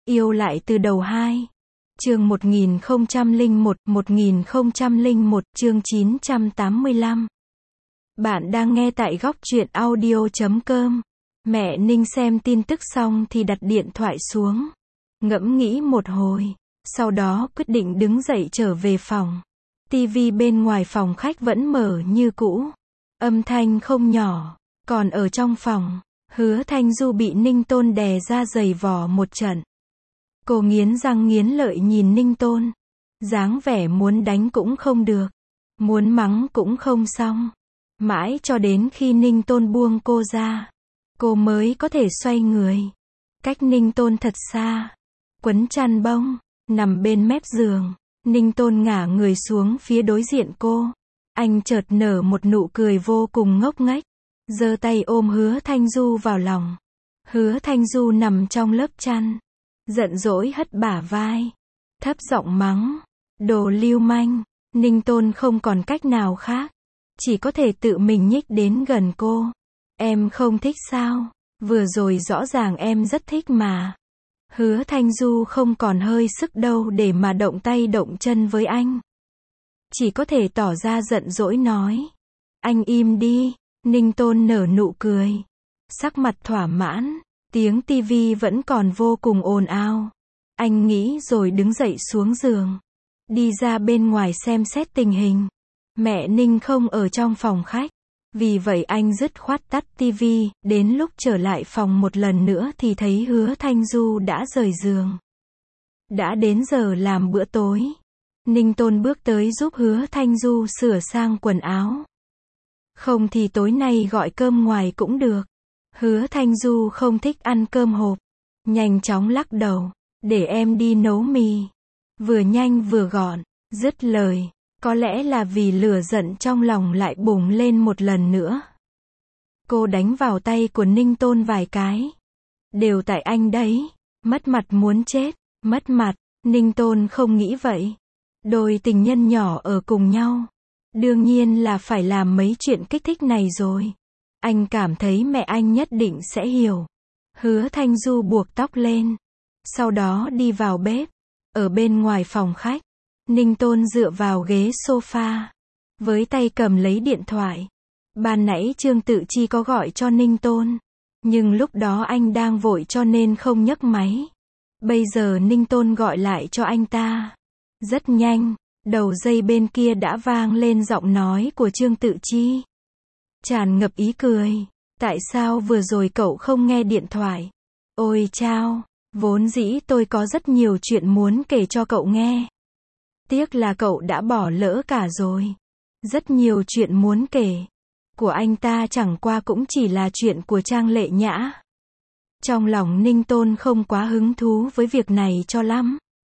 Yêu lại từ đầu 2. Chương 1001, chương 985. Bạn đang nghe tại góc truyện audio.com. Mẹ Ninh xem tin tức xong thì đặt điện thoại xuống. Ngẫm nghĩ một hồi. Sau đó quyết định đứng dậy trở về phòng. TV bên ngoài phòng khách vẫn mở như cũ. Âm thanh không nhỏ. Còn ở trong phòng, Hứa Thanh Du bị Ninh Tôn đè ra giày vò một trận. Cô nghiến răng nghiến lợi nhìn Ninh Tôn. Dáng vẻ muốn đánh cũng không được. Muốn mắng cũng không xong. Mãi cho đến khi Ninh Tôn buông cô ra, cô mới có thể xoay người. Cách Ninh Tôn thật xa. Quấn chăn bông, nằm bên mép giường. Ninh Tôn ngả người xuống phía đối diện cô. Anh chợt nở một nụ cười vô cùng ngốc nghếch. Giơ tay ôm Hứa Thanh Du vào lòng. Hứa Thanh Du nằm trong lớp chăn. Giận dỗi hất bả vai. Thấp giọng mắng. Đồ lưu manh. Ninh Tôn không còn cách nào khác. Chỉ có thể tự mình nhích đến gần cô. Em không thích sao? Vừa rồi rõ ràng em rất thích mà. Hứa Thanh Du không còn hơi sức đâu để mà động tay động chân với anh. Chỉ có thể tỏ ra giận dỗi nói. Anh im đi. Ninh Tôn nở nụ cười. Sắc mặt thỏa mãn. Tiếng tivi vẫn còn vô cùng ồn ào. Anh nghĩ rồi đứng dậy xuống giường. Đi ra bên ngoài xem xét tình hình. Mẹ Ninh không ở trong phòng khách. Vì vậy anh dứt khoát tắt tivi. Đến lúc trở lại phòng một lần nữa thì thấy Hứa Thanh Du đã rời giường. Đã đến giờ làm bữa tối. Ninh Tôn bước tới giúp Hứa Thanh Du sửa sang quần áo. Không thì tối nay gọi cơm ngoài cũng được. Hứa Thanh Du không thích ăn cơm hộp. Nhanh chóng lắc đầu. Để em đi nấu mì. Vừa nhanh vừa gọn. Dứt lời. Có lẽ là vì lửa giận trong lòng lại bùng lên một lần nữa. Cô đánh vào tay của Ninh Tôn vài cái. Đều tại anh đấy. Mất mặt muốn chết. Mất mặt. Ninh Tôn không nghĩ vậy. Đôi tình nhân nhỏ ở cùng nhau. Đương nhiên là phải làm mấy chuyện kích thích này rồi. Anh cảm thấy mẹ anh nhất định sẽ hiểu. Hứa Thanh Du buộc tóc lên. Sau đó đi vào bếp. Ở bên ngoài phòng khách. Ninh Tôn dựa vào ghế sofa. Với tay cầm lấy điện thoại. Ban nãy Trương Tự Chi có gọi cho Ninh Tôn. Nhưng lúc đó anh đang vội cho nên không nhấc máy. Bây giờ Ninh Tôn gọi lại cho anh ta. Rất nhanh. Đầu dây bên kia đã vang lên giọng nói của Trương Tự Chi. Tràn ngập ý cười. Tại sao vừa rồi cậu không nghe điện thoại? Ôi chao, vốn dĩ tôi có rất nhiều chuyện muốn kể cho cậu nghe. Tiếc là cậu đã bỏ lỡ cả rồi. Rất nhiều chuyện muốn kể. Của anh ta chẳng qua cũng chỉ là chuyện của Trang Lệ Nhã. Trong lòng Ninh Tôn không quá hứng thú với việc này cho lắm.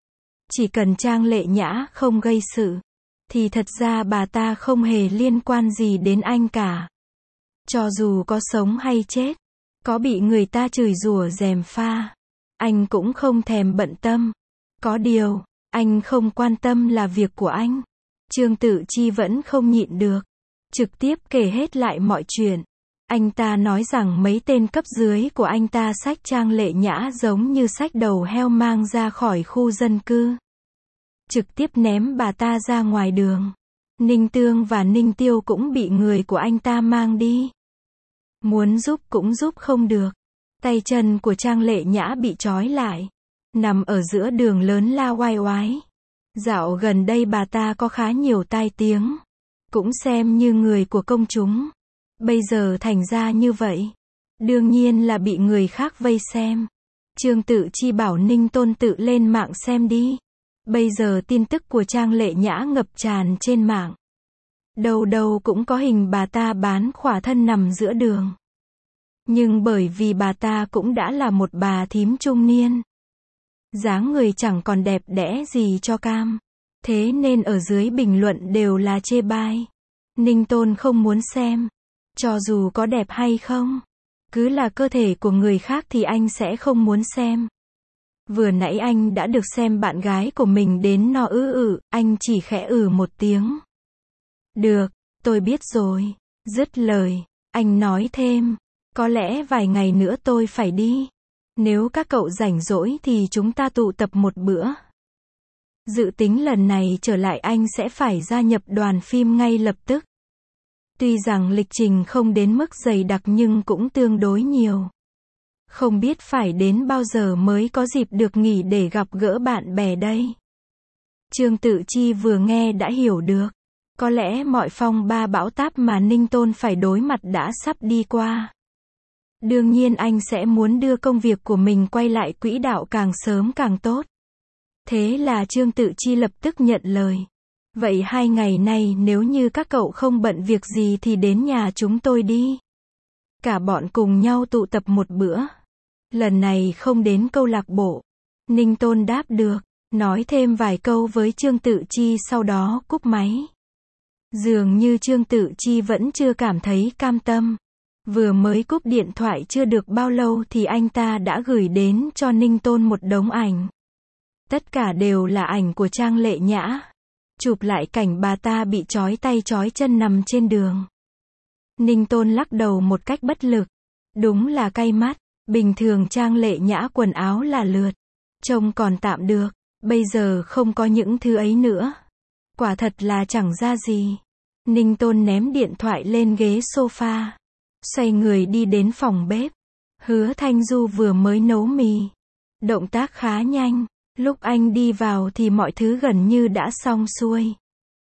Chỉ cần Trang Lệ Nhã không gây sự, thì thật ra bà ta không hề liên quan gì đến anh cả. Cho dù có sống hay chết, có bị người ta chửi rủa gièm pha, anh cũng không thèm bận tâm. Có điều, anh không quan tâm là việc của anh. Trương Tự Chi vẫn không nhịn được. Trực tiếp kể hết lại mọi chuyện. Anh ta nói rằng mấy tên cấp dưới của anh ta xách Trang Lệ Nhã giống như xách đầu heo mang ra khỏi khu dân cư. Trực tiếp ném bà ta ra ngoài đường. Ninh Tương và Ninh Tiêu cũng bị người của anh ta mang đi. Muốn giúp cũng giúp không được. Tay chân của Trang Lệ Nhã bị trói lại. Nằm ở giữa đường lớn la oai oái. Dạo gần đây bà ta có khá nhiều tai tiếng. Cũng xem như người của công chúng. Bây giờ thành ra như vậy. Đương nhiên là bị người khác vây xem. Trương Tự Chi bảo Ninh Tôn tự lên mạng xem đi. Bây giờ tin tức của Trang Lệ Nhã ngập tràn trên mạng. Đâu đâu cũng có hình bà ta bán khỏa thân nằm giữa đường. Nhưng bởi vì bà ta cũng đã là một bà thím trung niên. Dáng người chẳng còn đẹp đẽ gì cho cam. Thế nên ở dưới bình luận đều là chê bai. Ninh Tôn không muốn xem. Cho dù có đẹp hay không. Cứ là cơ thể của người khác thì anh sẽ không muốn xem. Vừa nãy anh đã được xem bạn gái của mình đến no anh chỉ khẽ một tiếng. Được, tôi biết rồi. Dứt lời, anh nói thêm. Có lẽ vài ngày nữa tôi phải đi. Nếu các cậu rảnh rỗi thì chúng ta tụ tập một bữa. Dự tính lần này trở lại anh sẽ phải gia nhập đoàn phim ngay lập tức. Tuy rằng lịch trình không đến mức dày đặc nhưng cũng tương đối nhiều. Không biết phải đến bao giờ mới có dịp được nghỉ để gặp gỡ bạn bè đây. Trương Tự Chi vừa nghe đã hiểu được. Có lẽ mọi phong ba bão táp mà Ninh Tôn phải đối mặt đã sắp đi qua. Đương nhiên anh sẽ muốn đưa công việc của mình quay lại quỹ đạo càng sớm càng tốt. Thế là Trương Tự Chi lập tức nhận lời. Vậy 2 ngày nay nếu như các cậu không bận việc gì thì đến nhà chúng tôi đi. Cả bọn cùng nhau tụ tập một bữa. Lần này không đến câu lạc bộ. Ninh Tôn đáp được, nói thêm vài câu với Trương Tự Chi sau đó cúp máy. Dường như Trương Tự Chi vẫn chưa cảm thấy cam tâm. Vừa mới cúp điện thoại chưa được bao lâu thì anh ta đã gửi đến cho Ninh Tôn một đống ảnh. Tất cả đều là ảnh của Trang Lệ Nhã. Chụp lại cảnh bà ta bị trói tay trói chân nằm trên đường. Ninh Tôn lắc đầu một cách bất lực. Đúng là cay mắt. Bình thường Trang Lệ Nhã quần áo là lượt. Trông còn tạm được. Bây giờ không có những thứ ấy nữa. Quả thật là chẳng ra gì. Ninh Tôn ném điện thoại lên ghế sofa. Xoay người đi đến phòng bếp. Hứa Thanh Du vừa mới nấu mì. Động tác khá nhanh. Lúc anh đi vào thì mọi thứ gần như đã xong xuôi.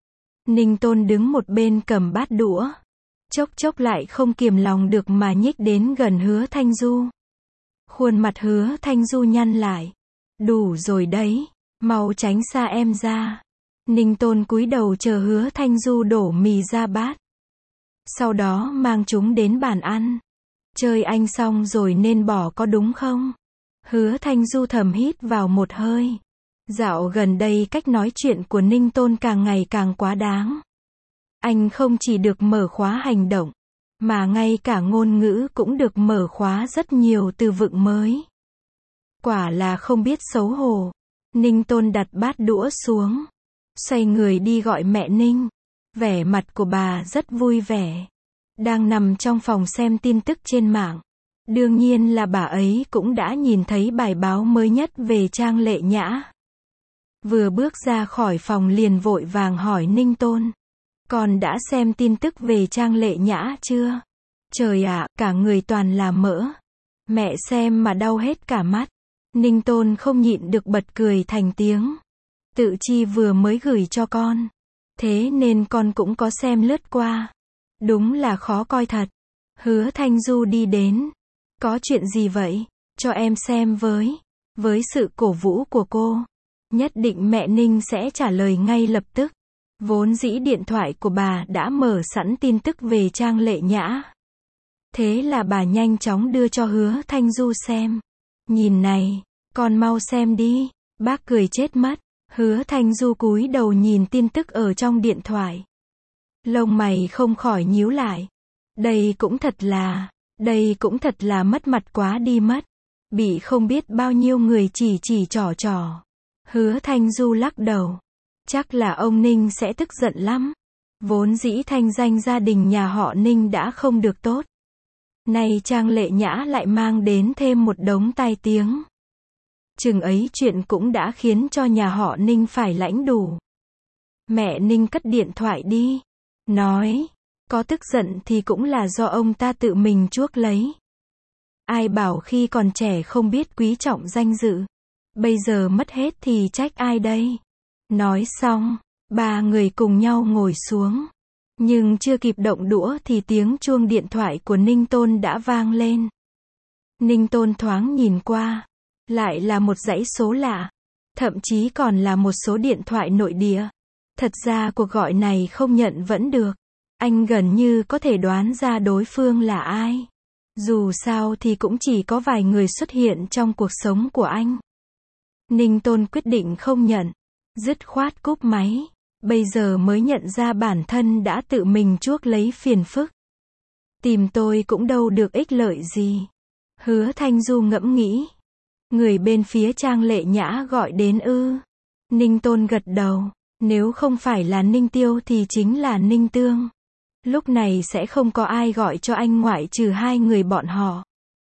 Ninh Tôn đứng một bên cầm bát đũa. Chốc chốc lại không kiềm lòng được mà nhích đến gần Hứa Thanh Du. Khuôn mặt Hứa Thanh Du nhăn lại. Đủ rồi đấy. Mau tránh xa em ra. Ninh Tôn cúi đầu chờ Hứa Thanh Du đổ mì ra bát. Sau đó mang chúng đến bàn ăn. Chơi anh xong rồi nên bỏ có đúng không? Hứa Thanh Du thầm hít vào một hơi. Dạo gần đây cách nói chuyện của Ninh Tôn càng ngày càng quá đáng. Anh không chỉ được mở khóa hành động, mà ngay cả ngôn ngữ cũng được mở khóa rất nhiều từ vựng mới. Quả là không biết xấu hổ. Ninh Tôn đặt bát đũa xuống. Xoay người đi gọi mẹ Ninh. Vẻ mặt của bà rất vui vẻ. Đang nằm trong phòng xem tin tức trên mạng. Đương nhiên là bà ấy cũng đã nhìn thấy bài báo mới nhất về Trang Lệ Nhã. Vừa bước ra khỏi phòng liền vội vàng hỏi Ninh Tôn. Con đã xem tin tức về Trang Lệ Nhã chưa? Trời ạ, cả người toàn là mỡ. Mẹ xem mà đau hết cả mắt. Ninh Tôn không nhịn được bật cười thành tiếng. Tự Chi vừa mới gửi cho con. Thế nên con cũng có xem lướt qua. Đúng là khó coi thật. Hứa Thanh Du đi đến. Có chuyện gì vậy? Cho em xem với. Với sự cổ vũ của cô, nhất định mẹ Ninh sẽ trả lời ngay lập tức. Vốn dĩ điện thoại của bà đã mở sẵn tin tức về Trang Lệ Nhã. Thế là bà nhanh chóng đưa cho Hứa Thanh Du xem. Nhìn này, con mau xem đi. Bác cười chết mất. Hứa Thanh Du cúi đầu nhìn tin tức ở trong điện thoại. Lông mày không khỏi nhíu lại. Đây cũng thật là mất mặt quá đi mất. Bị không biết bao nhiêu người chỉ trỏ. Hứa Thanh Du lắc đầu. Chắc là ông Ninh sẽ tức giận lắm. Vốn dĩ thanh danh gia đình nhà họ Ninh đã không được tốt. Nay Trang Lệ Nhã lại mang đến thêm một đống tai tiếng. Chừng ấy chuyện cũng đã khiến cho nhà họ Ninh phải lãnh đủ. Mẹ Ninh cất điện thoại đi. Nói, có tức giận thì cũng là do ông ta tự mình chuốc lấy. Ai bảo khi còn trẻ không biết quý trọng danh dự. Bây giờ mất hết thì trách ai đây? Nói xong, ba người cùng nhau ngồi xuống. Nhưng chưa kịp động đũa thì tiếng chuông điện thoại của Ninh Tôn đã vang lên. Ninh Tôn thoáng nhìn qua. Lại là một dãy số lạ. Thậm chí còn là một số điện thoại nội địa. Thật ra cuộc gọi này không nhận vẫn được. Anh gần như có thể đoán ra đối phương là ai. Dù sao thì cũng chỉ có vài người xuất hiện trong cuộc sống của anh. Ninh Tôn quyết định không nhận. Dứt khoát cúp máy. Bây giờ mới nhận ra bản thân đã tự mình chuốc lấy phiền phức. Tìm tôi cũng đâu được ích lợi gì. Hứa Thanh Du ngẫm nghĩ. Người bên phía Trang Lệ Nhã gọi đến ư? Ninh Tôn gật đầu. Nếu không phải là Ninh Tiêu thì chính là Ninh Tương. Lúc này sẽ không có ai gọi cho anh ngoại trừ hai người bọn họ.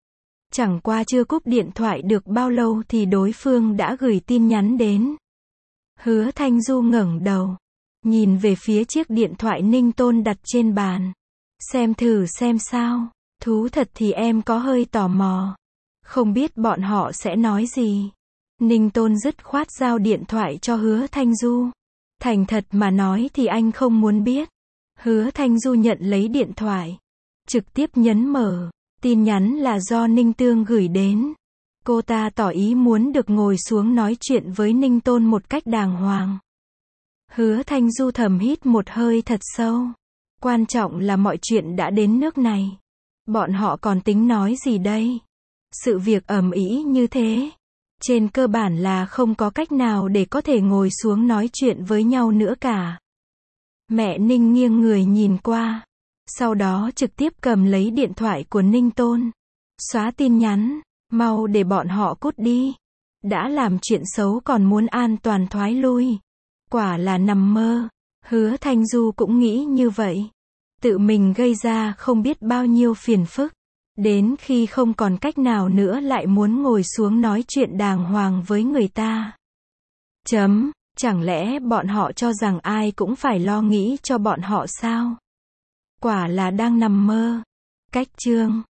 Chẳng qua chưa cúp điện thoại được bao lâu thì đối phương đã gửi tin nhắn đến. Hứa Thanh Du ngẩng đầu, nhìn về phía chiếc điện thoại Ninh Tôn đặt trên bàn. Xem thử xem sao. Thú thật thì em có hơi tò mò. Không biết bọn họ sẽ nói gì. Ninh Tôn dứt khoát giao điện thoại cho Hứa Thanh Du. Thành thật mà nói thì anh không muốn biết. Hứa Thanh Du nhận lấy điện thoại, trực tiếp nhấn mở. Tin nhắn là do Ninh Tương gửi đến. Cô ta tỏ ý muốn được ngồi xuống nói chuyện với Ninh Tôn một cách đàng hoàng. Hứa Thanh Du thầm hít một hơi thật sâu. Quan trọng là mọi chuyện đã đến nước này. Bọn họ còn tính nói gì đây? Sự việc ầm ĩ như thế. Trên cơ bản là không có cách nào để có thể ngồi xuống nói chuyện với nhau nữa cả. Mẹ Ninh nghiêng người nhìn qua. Sau đó trực tiếp cầm lấy điện thoại của Ninh Tôn. Xóa tin nhắn. Mau để bọn họ cút đi. Đã làm chuyện xấu còn muốn an toàn thoái lui. Quả là nằm mơ. Hứa Thanh Du cũng nghĩ như vậy. Tự mình gây ra không biết bao nhiêu phiền phức. Đến khi không còn cách nào nữa lại muốn ngồi xuống nói chuyện đàng hoàng với người ta. Chẳng lẽ bọn họ cho rằng ai cũng phải lo nghĩ cho bọn họ sao? Quả là đang nằm mơ. Cách chương